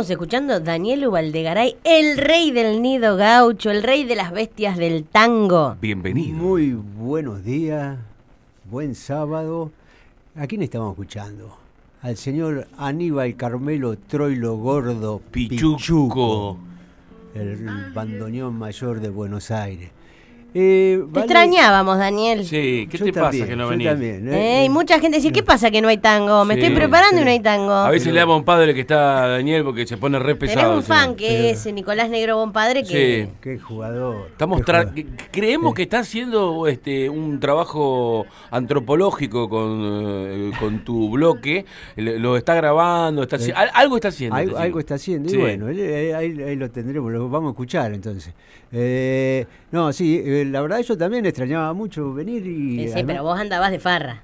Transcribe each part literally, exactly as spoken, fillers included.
Estamos escuchando Daniel Ubaldegaray, el rey del nido gaucho, el rey de las bestias del tango. Bienvenido. Muy buenos días, buen sábado. ¿A quién estamos escuchando? Al señor Aníbal Carmelo Troilo Gordo Pichuco, Pichuco, el bandoneón mayor de Buenos Aires. Eh, Te vale, extrañábamos, Daniel. Sí, ¿qué yo te también, pasa que no yo venís? también, Eh, ¿eh? y mucha gente dice, ¿qué pasa que no hay tango? Me Sí, estoy preparando sí. y no hay tango. A veces Pero- le damos un padre que está Daniel porque se pone re pesado. Tenemos un señor. fan que es Nicolás Negro Bonpadre que... Sí. Qué jugador. Estamos qué tra- jugador. creemos Sí. que está haciendo este un trabajo antropológico con, eh, con tu bloque, le- lo está grabando, está haci- Sí. al- algo está haciendo. Algo, este algo chico. está haciendo, Sí. y bueno, él- él- ahí, ahí lo tendremos, lo vamos a escuchar entonces. Eh, no, sí, eh, la verdad yo también extrañaba mucho venir y... Sí, sí, además, pero vos andabas de farra.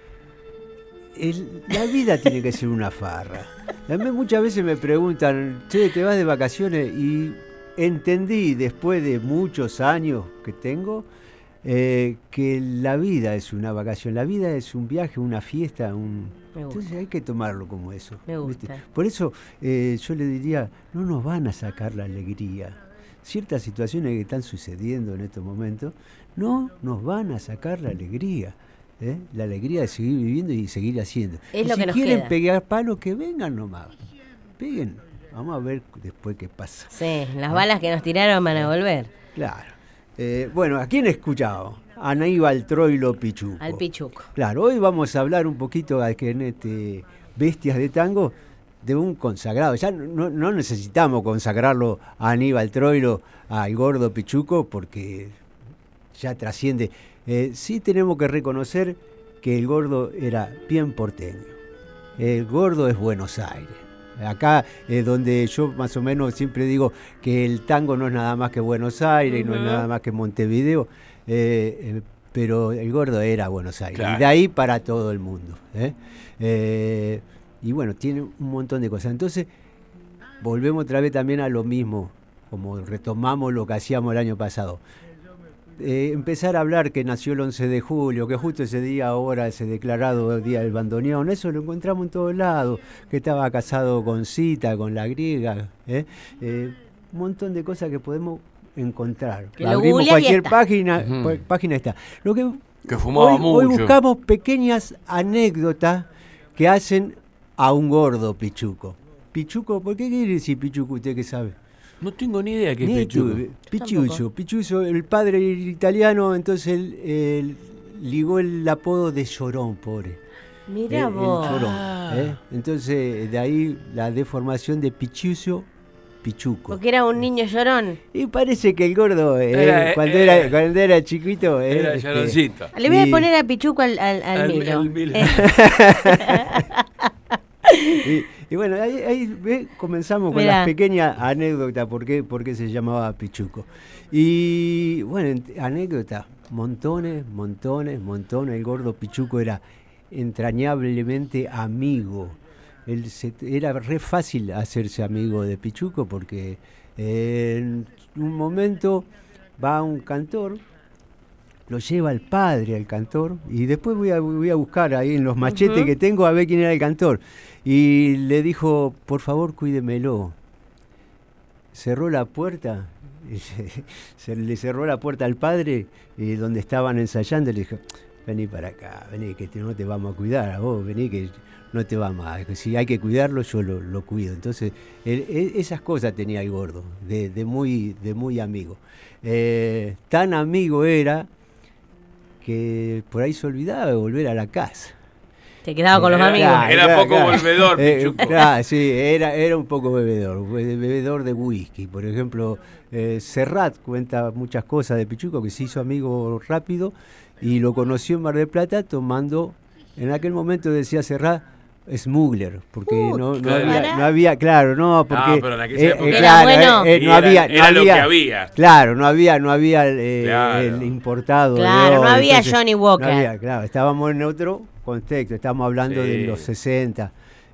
el- la vida tiene que ser una farra. A mí muchas veces me preguntan, che, ¿te vas de vacaciones? Y entendí después de muchos años que tengo eh, que la vida es una vacación, la vida es un viaje, una fiesta, un... Me gusta. Entonces hay que tomarlo como eso. Me ¿viste? gusta. Por eso eh, yo le diría, no nos van a sacar la alegría. Ciertas situaciones que están sucediendo en estos momentos no nos van a sacar la alegría. ¿eh? La alegría de seguir viviendo y seguir haciendo. Es Y lo si que nos quieren queda. pegar palos, que vengan nomás. Peguen. Vamos a ver después qué pasa. Sí, las balas que nos tiraron van a volver. Claro. Eh, bueno, ¿a quién escuchamos? A Aníbal Troilo Pichuco. Al Pichuco. Claro, hoy vamos a hablar un poquito aquí en este Bestias de Tango de un consagrado. Ya no, no necesitamos consagrarlo a Aníbal Troilo, al Gordo Pichuco, porque ya trasciende. Eh, sí tenemos que reconocer que el Gordo era bien porteño. El Gordo es Buenos Aires. Acá es donde yo más o menos siempre digo que el tango no es nada más que Buenos Aires, uh-huh. no es nada más que Montevideo, eh, eh, pero el Gordo era Buenos Aires. Claro. Y de ahí para todo el mundo. ¿eh? Eh, y bueno, tiene un montón de cosas. Entonces, volvemos otra vez también a lo mismo, como retomamos lo que hacíamos el año pasado. Eh, empezar a hablar que nació el once de julio, que justo ese día ahora ese declarado Día del Bandoneón, eso lo encontramos en todos lados, que estaba casado con Cita, con la griega, ¿eh? Eh, un montón de cosas que podemos encontrar. Que lo Abrimos googleás y cualquier está. página, Ujú. cual- página está. Lo que, Que fumaba hoy, mucho. hoy buscamos pequeñas anécdotas que hacen a un gordo Pichuco. Pichuco, ¿por qué quiere decir Pichuco usted que sabe? No tengo ni idea qué es Ni Pichuco. tú, Pichuso, Pichuso, el padre italiano, entonces él, él ligó el apodo de Llorón, pobre. Mirá Eh, el vos. Llorón, Ah. ¿eh? Entonces de ahí la deformación de Pichuso, Pichuco. Porque era un niño llorón. Y parece que el gordo, eh, Era, eh, cuando, eh, era, cuando era chiquito, eh, Era este, Lloroncito. Le voy a y- poner a Pichuco al, al, al Al- Milo. al Milo. Eh, Y, y bueno, ahí, ahí, ve, comenzamos con Mirá. las pequeñas anécdotas, por qué, por qué se llamaba Pichuco. Y bueno, ent- anécdotas, montones, montones, montones. El gordo Pichuco era entrañablemente amigo. Él se- era re fácil hacerse amigo de Pichuco porque eh, en un momento va un cantor, lo lleva el padre al cantor y después voy a, voy a buscar ahí en los machetes Ujú. que tengo a ver quién era el cantor. Y le dijo, por favor, cuídemelo. Cerró la puerta, y se, se le cerró la puerta al padre y donde estaban ensayando le dijo, vení para acá, vení que te- no te vamos a cuidar, a vos vení que no te vamos a... Si hay que cuidarlo, yo lo, lo cuido. Entonces, él- e- esas cosas tenía el gordo, de, de, muy, de muy amigo. Eh, tan amigo era que por ahí se olvidaba de volver a la casa. Se quedaba con los Era- amigos. Claro, Era claro, poco claro. volvedor, Eh, Pichuco. claro, sí, era, era un poco bebedor, be- bebedor de whisky. Por ejemplo, eh, Serrat cuenta muchas cosas de Pichuco, que se hizo amigo rápido y lo conoció en Mar del Plata tomando, en aquel momento decía Serrat, smuggler, porque Uh, no, no, claro. había, no había, claro, no, porque Ah, pero en aquella época- Era claro, bueno. eh, eh, Y no era- había, no era lo había- que había. Claro, no había, no había eh, Claro. el importado. Claro, ¿no? no había Entonces, Johnny no Walker. había, claro, estábamos en otro contexto, estábamos hablando Sí. de los sesenta.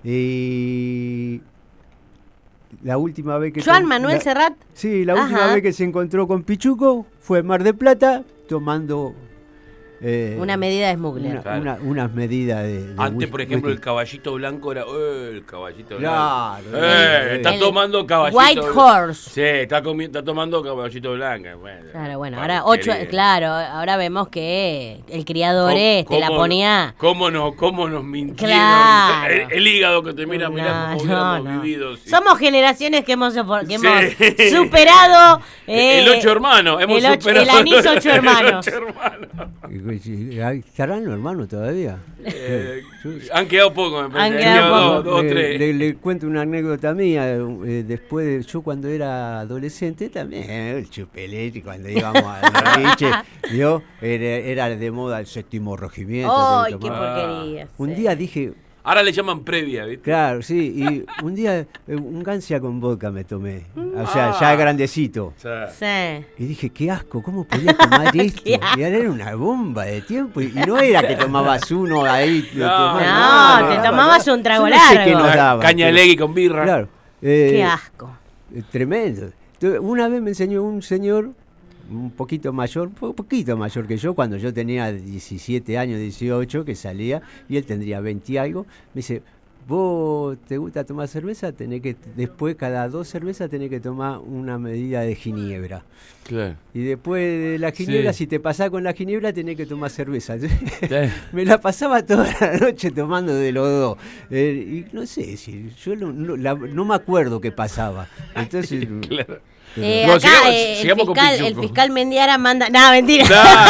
Y la última vez que... Joan to- Manuel la- Serrat. Sí, la última Ajá. vez que se encontró con Pichuco fue en Mar del Plata tomando Eh, Una medida de smuggler. una- Claro. una- unas medidas de, de Antes, whisky- por ejemplo, el whisky. caballito blanco era. ¡Eh, el caballito Claro, blanco! ¡Eh! Está el tomando caballito White blanco. Horse. Sí, está, comi- está tomando caballito blanco. Bueno, Claro, bueno, ahora ocho, porquería. claro, ahora vemos que el criador este la ¿Cómo- ponía. ¿Cómo, no, cómo nos mintieron? Claro. El, el hígado que te mira, mira No, cómo no, hubiéramos no. vivido. sí. Somos generaciones que hemos, sopor- que Sí. hemos superado eh, el ocho hermanos. Hemos el ocho- superado el anís ocho hermanos. El ocho hermanos. ¿Estarán los hermanos todavía? Eh, han quedado pocos, me parece. Han quedado dos, pocos. dos, le, tres. le- le cuento una anécdota mía. eh, después, de, yo cuando era adolescente también, eh, el chupelete, cuando íbamos al boliche, ¿vio? Era, era de moda el séptimo regimiento. ¡Ay, que qué tomaba. porquería! Un sí. día dije, Ahora le llaman previa, ¿viste? claro, sí, y un día eh, un gancia con vodka me tomé, o sea, Ah. ya grandecito. O sea, Sí. Y dije, qué asco, ¿cómo podía tomar esto? Qué Y ahora era una bomba de tiempo. Y, y no era que tomabas uno ahí. te No, tomabas- no, no, te no, tomabas no. un trago Yo no sé qué largo. nos daba, caña pero- legui con birra. Claro. eh, Qué asco. eh, Tremendo. Entonces, una vez me enseñó un señor, un poquito mayor, un poquito mayor que yo, cuando yo tenía diecisiete años, dieciocho, que salía, y él tendría veinte y algo. Me dice, vos te gusta tomar cerveza, tenés que, después cada dos cervezas tenés que tomar una medida de ginebra. Claro. Y después de la ginebra, Sí. si te pasás con la ginebra, tenés que tomar cerveza. Eh, Me la pasaba toda la noche tomando de los dos. Eh, y no sé, si yo no, no, la- no me acuerdo qué pasaba. Entonces, claro. pero- Eh, No, acá sigamos- eh, el, sigamos con fiscal, el Pichuco. fiscal Mendiara manda. No, mentira.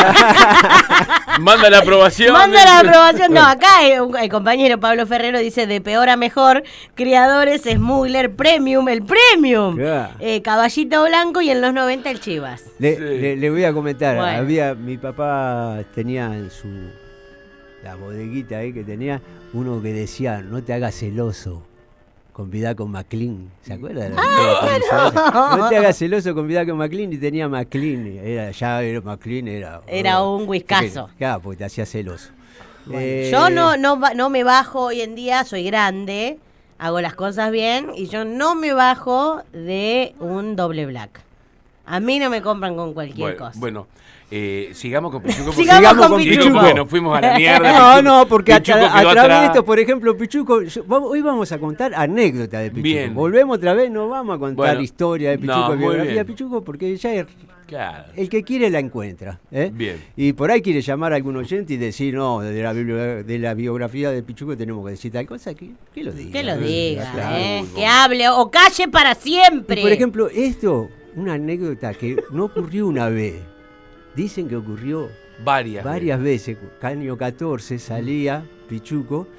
Nah. Manda la aprobación. Manda la aprobación. No, acá el, el compañero Pablo Ferrero dice de peor a mejor, criadores, Smuggler, Premium, el Premium, Claro. eh, Caballito Blanco y en los noventa el Chivas. le, Sí. le- le voy a comentar, Bueno. había mi papá tenía en su la bodeguita ahí que tenía uno que decía, no te hagas celoso. Convidá con McLean, ¿se acuerdan? Ah, No te hagas celoso, convidá con McLean, y tenía McLean, era, ya era McLean, era... Era un whiskazo. Porque- Claro, porque te hacía celoso. Bueno, Eh, yo no, no, ba- no me bajo hoy en día, soy grande, hago las cosas bien y yo no me bajo de un doble black. A mí no me compran con cualquier Bueno, cosa. bueno eh, sigamos con Pichuco. porque- Sigamos Sigamos con con Pichuco. Pichuco. porque nos fuimos a la mierda. No, Pichuco- no, porque a, Pichuco tra- a quedó través atrás. de esto, por ejemplo, Pichuco, yo- vamos- hoy vamos a contar anécdotas de Pichuco. Bien. Volvemos otra vez, no vamos a contar Bueno, historia de Pichuco, no, muy biografía de bien. Pichuco, porque ya es- Claro. el que quiere la encuentra. ¿eh? Bien. Y por ahí quiere llamar a algún oyente y decir, no, de la, bibli- de la biografía de Pichuco tenemos que decir tal cosa, que, que lo diga. Que lo ¿no? diga, Claro. ¿eh? Que hable o calle para siempre. Y, por ejemplo, esto, una anécdota que no ocurrió una vez. Dicen que ocurrió Varias. varias veces. Caño catorce salía Pichuco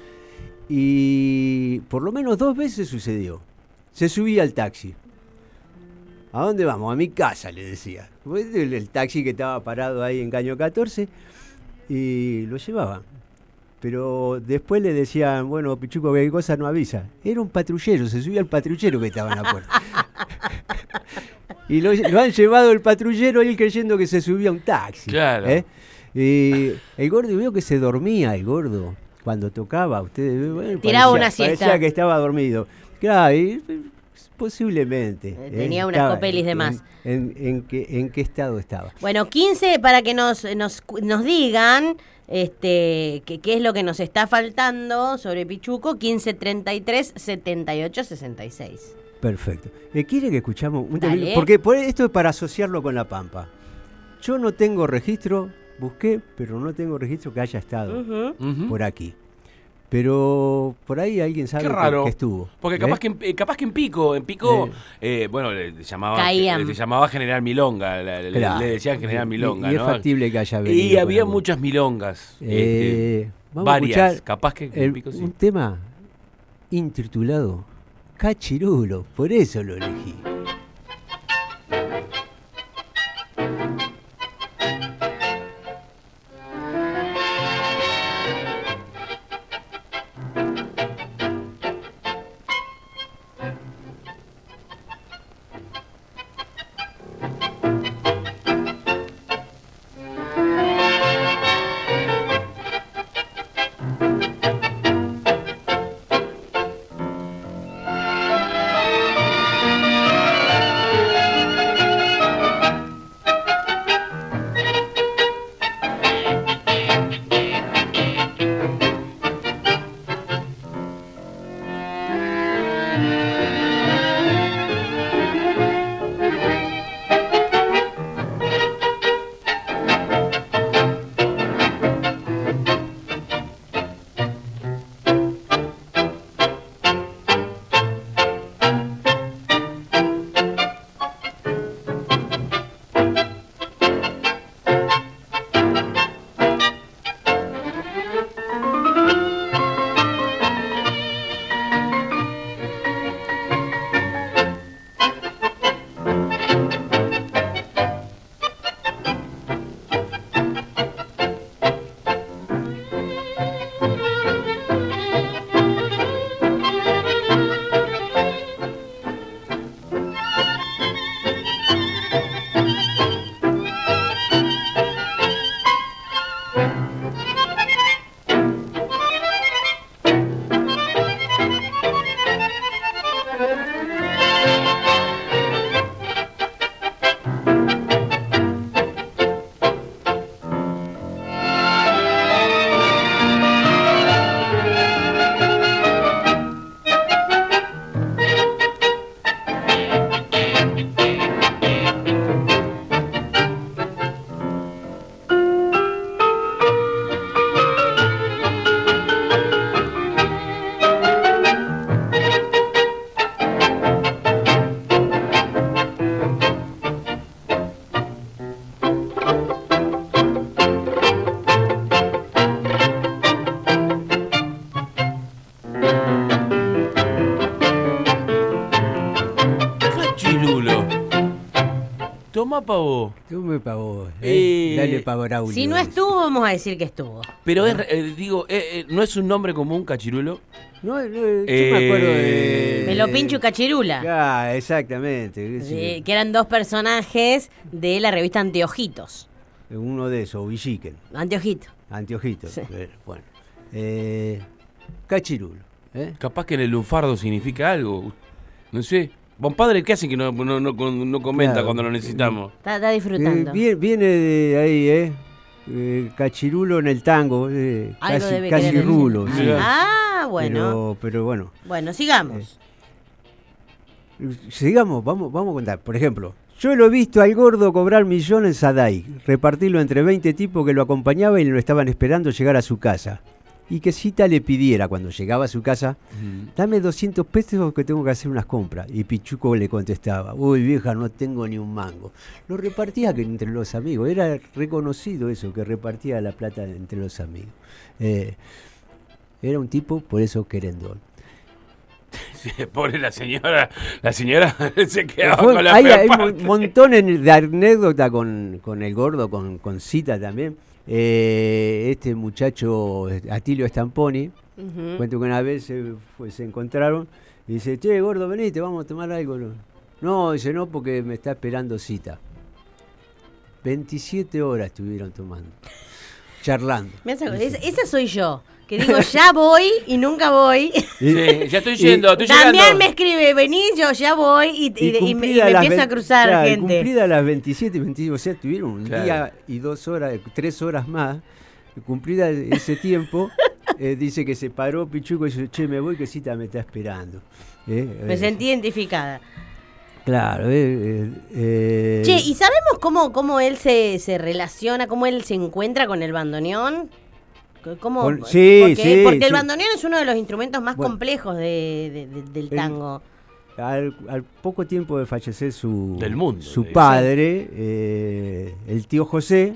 y por lo menos dos veces sucedió. Se subía al taxi. ¿A dónde vamos? A mi casa, le decía. Pues El, el taxi que estaba parado ahí en Caño catorce y lo llevaban. Pero después le decían, bueno, Pichuco, cualquier cosa no avisa. Era un patrullero, se subía el patrullero que estaba en la puerta. Y lo, lo han llevado el patrullero él creyendo que se subía a un taxi. Claro. ¿eh? Y el gordo vio que se dormía, el gordo, cuando tocaba. Ustedes bueno, Tiraba parecía- una siesta. Parecía que estaba dormido. Claro, y, eh, posiblemente. Eh, ¿eh? tenía unas Estaba copelis de en- más. En, en qué, ¿En qué estado estaba? Bueno, quince para que nos, nos, nos digan este qué qué es lo que nos está faltando sobre Pichuco, quince treinta y tres setenta y ocho sesenta y seis. Perfecto. Eh, ¿Quiere que escuchamos un Dale. temita? Porque por esto es para asociarlo con La Pampa. Yo no tengo registro, busqué, pero no tengo registro que haya estado Ujú. Ujú. por aquí. Pero por ahí alguien sabe Qué que- raro. que estuvo. Porque ¿eh? capaz, que, en- eh, capaz que en Pico, en Pico, Eh. eh, bueno, le le llamaba, Caían. le llamaba General Milonga, le, le- Claro. le decían General Y- Milonga, y, ¿no? es factible que haya venido. Y por había algún- muchas milongas. Eh, este, vamos a varias, escuchar capaz que en el- Pico sí. un tema intitulado Cachirulo, por eso lo elegí. Thank Toma pa' vos. Tú me pagó, ¿eh? Eh, Dale pa' Braulio. Si no estuvo, vamos a decir que estuvo. Pero es, eh, digo, eh, eh, ¿no es un nombre común, Cachirulo? No, no, yo Eh, me acuerdo de... Me lo pincho y Cachirula. Ah, exactamente. sí. Eh, que eran dos personajes de la revista Anteojitos. Uno de esos, Villiquen. Anteojito. Anteojitos. Sí. eh, Bueno. Eh, Cachirulo. ¿eh? Capaz que en el lunfardo significa algo. No sé. Bon padre, ¿qué hace que no, no, no, no comenta Claro. cuando lo necesitamos? Está, está disfrutando. Eh, vie- viene de ahí, ¿eh? Eh, Cachirulo en el tango. Eh, Algo casi, debe casi querer decir. rulo. sí. Ah, bueno. Pero, pero bueno. Bueno, sigamos. Sigamos, vamos, vamos a contar. Por ejemplo, yo lo he visto al gordo cobrar millones en Sadai, repartirlo entre veinte tipos que lo acompañaban y lo estaban esperando llegar a su casa. Y que Cita le pidiera cuando llegaba a su casa, dame doscientos pesos que tengo que hacer unas compras. Y Pichuco le contestaba, uy vieja, no tengo ni un mango. Lo repartía que entre los amigos, era reconocido eso, que repartía la plata entre los amigos. Eh, era un tipo, por eso, querendón. Sí, pobre la señora. La señora se quedaba Fue- con la hay, peor hay parte. un montón en- de anécdotas con, con el gordo, con, con Cita también. Eh, este muchacho, Atilio Stamponi, Ujú. cuento que una vez se, fue- se encontraron y dice, che, gordo, venite, vamos a tomar algo. No, dice, no, porque me está esperando Cita. veintisiete horas estuvieron tomando, charlando. Me hace- esa, esa soy yo, que digo, ya voy y nunca voy. Sí, ya estoy yendo, estoy También llegando. me escribe, vení, yo ya voy y, y- y me, y me cumplida las empiezo a vein- cruzar claro, y gente. Cumplida las veintisiete, veintisiete, o sea, tuvieron un Claro. día y dos horas, tres horas más. Cumplida ese tiempo, eh, dice que se paró Pichuco y dice, che, me voy que Cita me está esperando. Eh, Me eh, sentí identificada. Claro, eh, eh, eh, Che, ¿y sabemos cómo, cómo él se, se relaciona, cómo él se encuentra con el bandoneón? ¿Cómo? Con- sí, porque, sí, porque el sí. bandoneón es uno de los instrumentos más Bueno. complejos de, de- de- del El- tango. al, al poco tiempo de fallecer su, Del mundo, su de- padre, eh, el tío José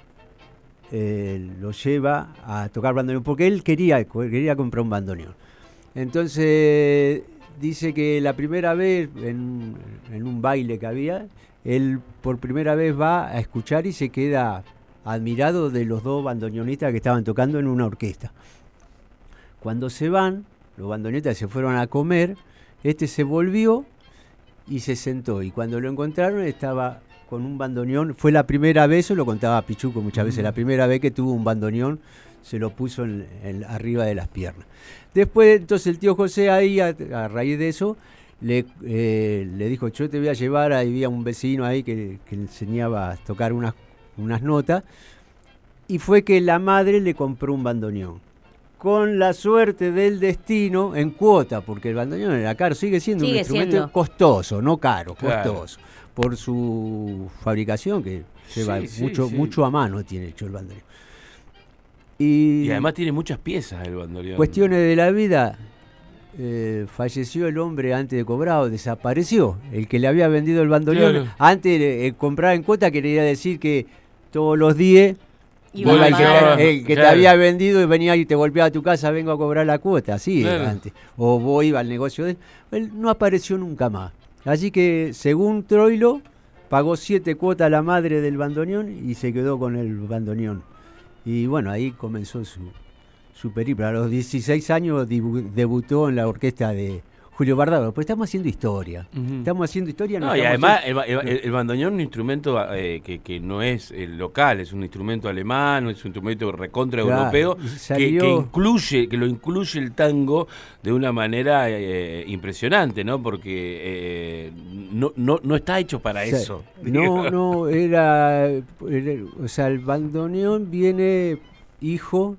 eh, lo lleva a tocar bandoneón, porque él quería, quería comprar un bandoneón. Entonces dice que la primera vez, en, en un baile que había, él por primera vez va a escuchar y se queda admirado de los dos bandoneonistas que estaban tocando en una orquesta. Cuando se van, los bandoneonistas se fueron a comer, este se volvió y se sentó. Y cuando lo encontraron estaba con un bandoneón. Fue la primera vez, eso lo contaba Pichuco muchas veces, la primera vez que tuvo un bandoneón, se lo puso en, en- arriba de las piernas. Después, entonces el tío José ahí, a, a raíz de eso, le, eh, le dijo, yo te voy a llevar, ahí había un vecino ahí que, que le enseñaba a tocar unas, unas notas, y fue que la madre le compró un bandoneón. Con la suerte del destino, en cuota, porque el bandoneón era caro, sigue siendo Sigue un instrumento siendo. costoso, no caro, Claro. costoso, por su fabricación, que lleva Sí, sí, mucho, sí. mucho a mano tiene hecho el bandoneón. Y, Y además tiene muchas piezas el bandoneón. cuestiones de la vida, eh, falleció el hombre antes de cobrar o desapareció. El que le había vendido el bandoneón, Claro. antes de eh, comprar en cuota, quería decir que todos los días Iba iba a el que, pagar. te, el que te Claro. había vendido y venía y te golpeaba a tu casa, vengo a cobrar la cuota, así era Claro. antes. O vos ibas al negocio de él. Él no apareció nunca más. Así que, según Troilo, pagó siete cuotas a la madre del bandoneón y se quedó con el bandoneón. Y bueno, ahí comenzó su, su periplo. A los dieciséis años dibu- debutó en la orquesta de Julio Bardaro. Pues estamos haciendo historia. Ujú. Estamos haciendo historia. No, y estamos además haciendo- el, ba- el- el bandoneón es un instrumento eh, que, que no es eh, local, es un instrumento alemán, es un instrumento recontra Claro, europeo, y que, salió- que incluye, que lo incluye el tango de una manera eh, impresionante, ¿no? Porque eh, no, no, no está hecho para O sea, eso. No, no, era, era- o sea, el bandoneón viene hijo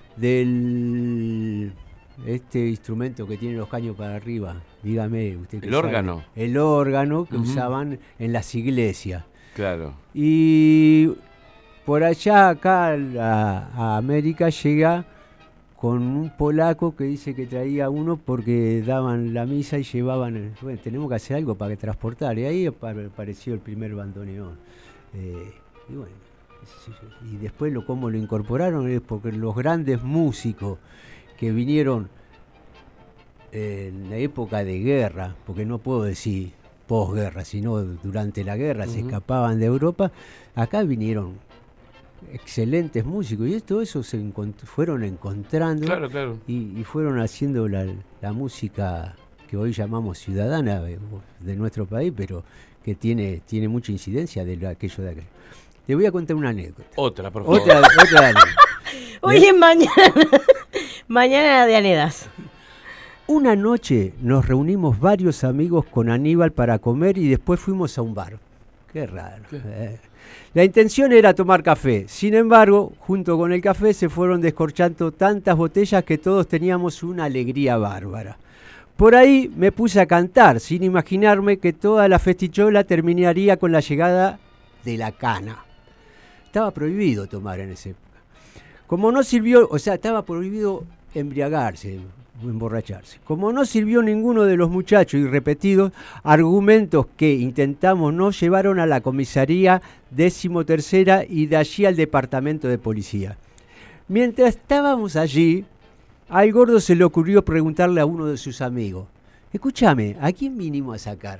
del este instrumento que tiene los caños para arriba. Dígame, usted que El sabe. órgano. El órgano que Ujú. usaban en las iglesias. Claro. Y por allá, acá a, la- a América, llega con un polaco que dice que traía uno porque daban la misa y llevaban, el- bueno, tenemos que hacer algo para que transportar. Y ahí apar- apareció el primer bandoneón. Eh, y bueno, qué sé yo. Y después lo cómo lo incorporaron es porque los grandes músicos que vinieron en la época de guerra, porque no puedo decir posguerra, sino durante la guerra, Uh-huh. se escapaban de Europa. Acá vinieron excelentes músicos y todo eso se encont- fueron encontrando Claro, claro. y, y fueron haciendo la, la música que hoy llamamos ciudadana de, de nuestro país, pero que tiene, tiene mucha incidencia de lo- aquello de acá. Te voy a contar una anécdota. Otra, por favor. Otra, otra anécdota. Hoy es mañana. Mañana de Anedas. Una noche nos reunimos varios amigos con Aníbal para comer y después fuimos a un bar. Qué raro. ¿Qué? eh. La intención era tomar café. Sin embargo, junto con el café se fueron descorchando tantas botellas que todos teníamos una alegría bárbara. Por ahí me puse a cantar, sin imaginarme que toda la festichola terminaría con la llegada de la cana. Estaba prohibido tomar en ese época. Como no sirvió, o sea, estaba prohibido embriagarse, emborracharse. Como no sirvió ninguno de los muchachos y repetidos argumentos que intentamos nos llevaron a la comisaría decimotercera y de allí al departamento de policía. Mientras estábamos allí, al gordo se le ocurrió preguntarle a uno de sus amigos: escúchame, ¿a quién vinimos a sacar?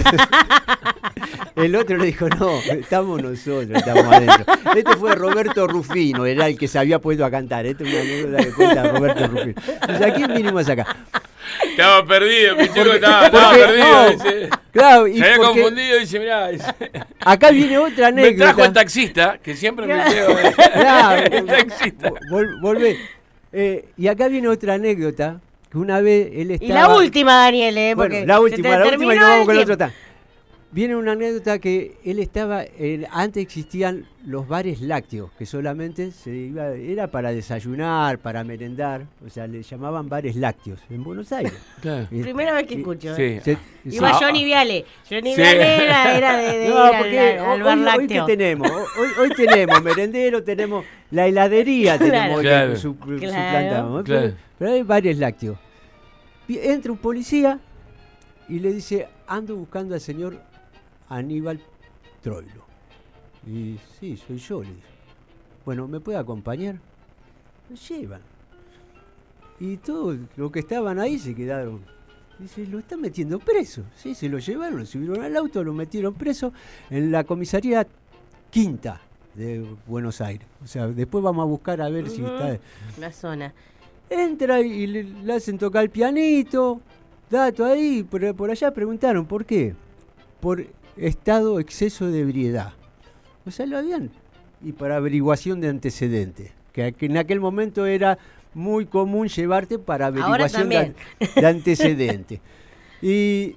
El otro le dijo: no, estamos nosotros, estamos adentro. Este fue Roberto Rufino, era el que se había puesto a cantar. Esta es una anécdota que cuenta Roberto Rufino. Entonces, ¿a quién vinimos a sacar? Estaba perdido, mi chico Porque- estaba, estaba porque- perdido. no, Dice. Claro, y Se había porque confundido, dice, mirá. Dice. acá viene otra Me trajo el anécdota. taxista, que siempre me quedo. Claro, El taxista. vol- volvé. Eh, y acá viene otra anécdota, que una vez él Y estaba... la última, Daniel, ¿eh? Bueno, Porque la se última, te la última y terminó nos vamos el con la tiempo. otra. Viene una anécdota que él estaba, eh, antes existían los bares lácteos, que solamente se iba, era para desayunar, para merendar, o sea, le llamaban bares lácteos en Buenos Aires. Claro. Eh, Primera vez que y- escucho. ¿eh? Sí. se- Iba se- Johnny Viale. Johnny Sí. Viale era, era de, de No, ir al- porque al, al hoy, bar hoy lácteo. ¿qué tenemos? Hoy, hoy tenemos merendero, tenemos la heladería, tenemos Claro. que- su, su Claro. planta, ¿no? Claro. Pero, pero hay bares lácteos. Vi- Entra un policía y le dice: ando buscando al señor Aníbal Troilo. Y sí, soy yo, le dice. Bueno, ¿me puede acompañar? Lo llevan. Y todos los que estaban ahí se quedaron. Dice: lo están metiendo preso. Sí, se lo llevaron, lo subieron al auto, lo metieron preso en la comisaría Quinta de Buenos Aires. O sea, después vamos a buscar a ver si Ujú. está. La zona. Entra y le, le hacen tocar el pianito, dato ahí, por, por allá preguntaron por qué. Por estado exceso de ebriedad. O sea, lo habían. Y para averiguación de antecedentes. Que, que en aquel momento era muy común llevarte para Ahora averiguación de, también. de antecedentes. Y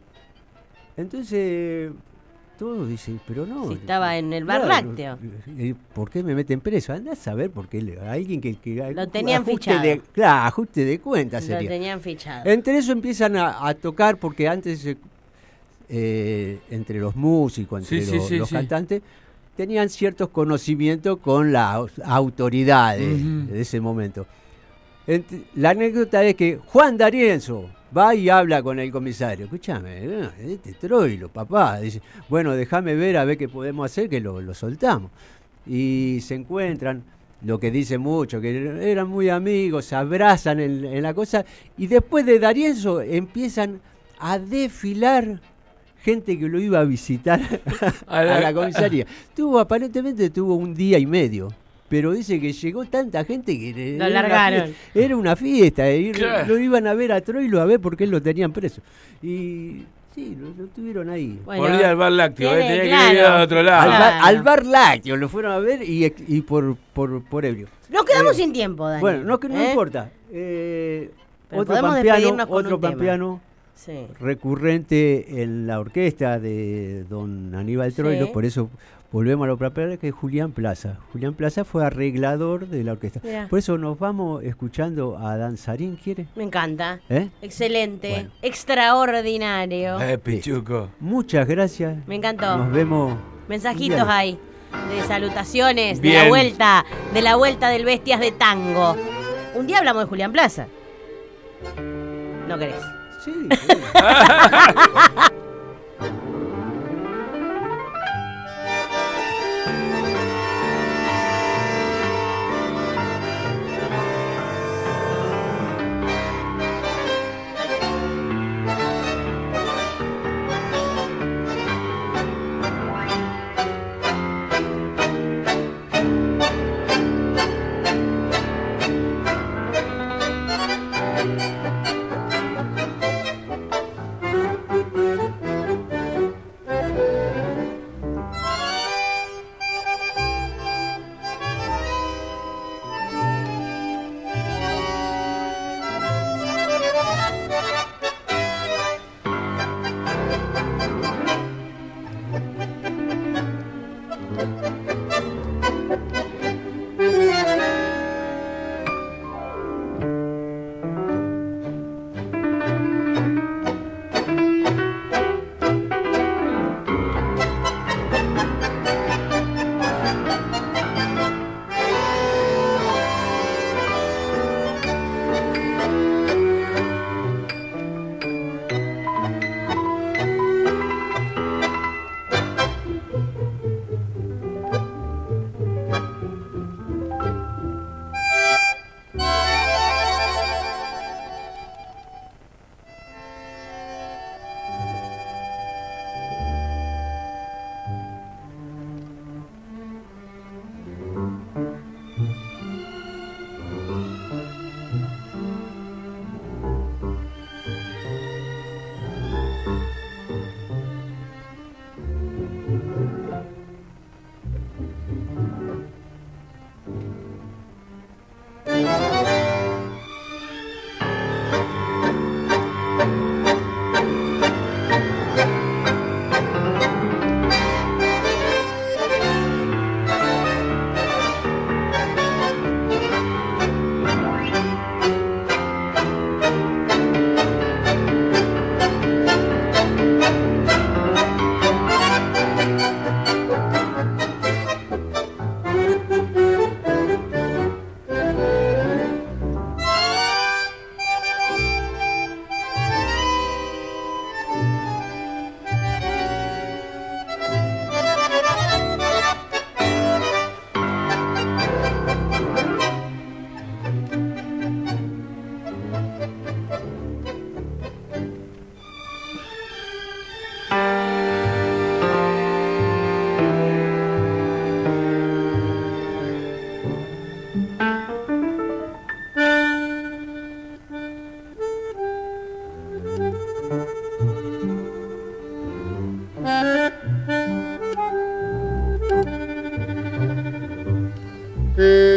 entonces todos dicen, pero no. Si estaba en el bar claro, lácteo. eh, ¿Por qué me meten preso? Andá a saber por qué. le- Alguien que, que Lo tenían ajuste fichado. de, claro, ajuste de cuenta Lo sería. tenían fichado. Entre eso empiezan a, a tocar, porque antes, eh, eh, entre los músicos, entre Sí, sí, los, sí, los sí. cantantes, tenían ciertos conocimientos con las au- autoridades Ujú. de ese momento. Ent- la anécdota es que Juan D'Arienzo va y habla con el comisario. Escúchame, eh, este Troilo, papá. Dice: bueno, déjame ver a ver qué podemos hacer, que lo, lo soltamos. Y se encuentran, lo que dicen mucho, que eran muy amigos, se abrazan en, en la cosa, y después de D'Arienzo empiezan a desfilar gente que lo iba a visitar A a la- la comisaría. Tuvo, aparentemente tuvo un día y medio, pero dice que llegó tanta gente que Lo era una largaron. fiesta, era una fiesta, y Claro. lo iban a ver a Troilo a ver por qué lo tenían preso. Y sí, lo, lo tuvieron ahí. Bueno, Por ir al bar lácteo, eh, tiene- tenía que claro. ir a otro lado. Al, bar, Claro. al bar lácteo, lo fueron a ver y, ex- y por, por, por ebrio. Nos quedamos Eh, sin tiempo, Dani. Bueno, no, que no ¿eh? importa. Eh, Pero otro podemos pampeano, despedirnos con otro un tema. pampeano Sí. recurrente en la orquesta de don Aníbal Troilo, Sí. por eso volvemos a lo pampeano, que es Julián Plaza. Julián Plaza fue arreglador de la orquesta. Mirá. Por eso nos vamos escuchando a Danzarín, ¿quiere? Me encanta. ¿Eh? Excelente. Bueno. Extraordinario. Eh, Pichuco. Muchas gracias. Me encantó. Nos vemos. Mensajitos Bien. ahí de salutaciones, de Bien. la vuelta, de la vuelta del Bestias de Tango. Un día hablamos de Julián Plaza. ¿No querés? Sí. sí. Mm-hmm.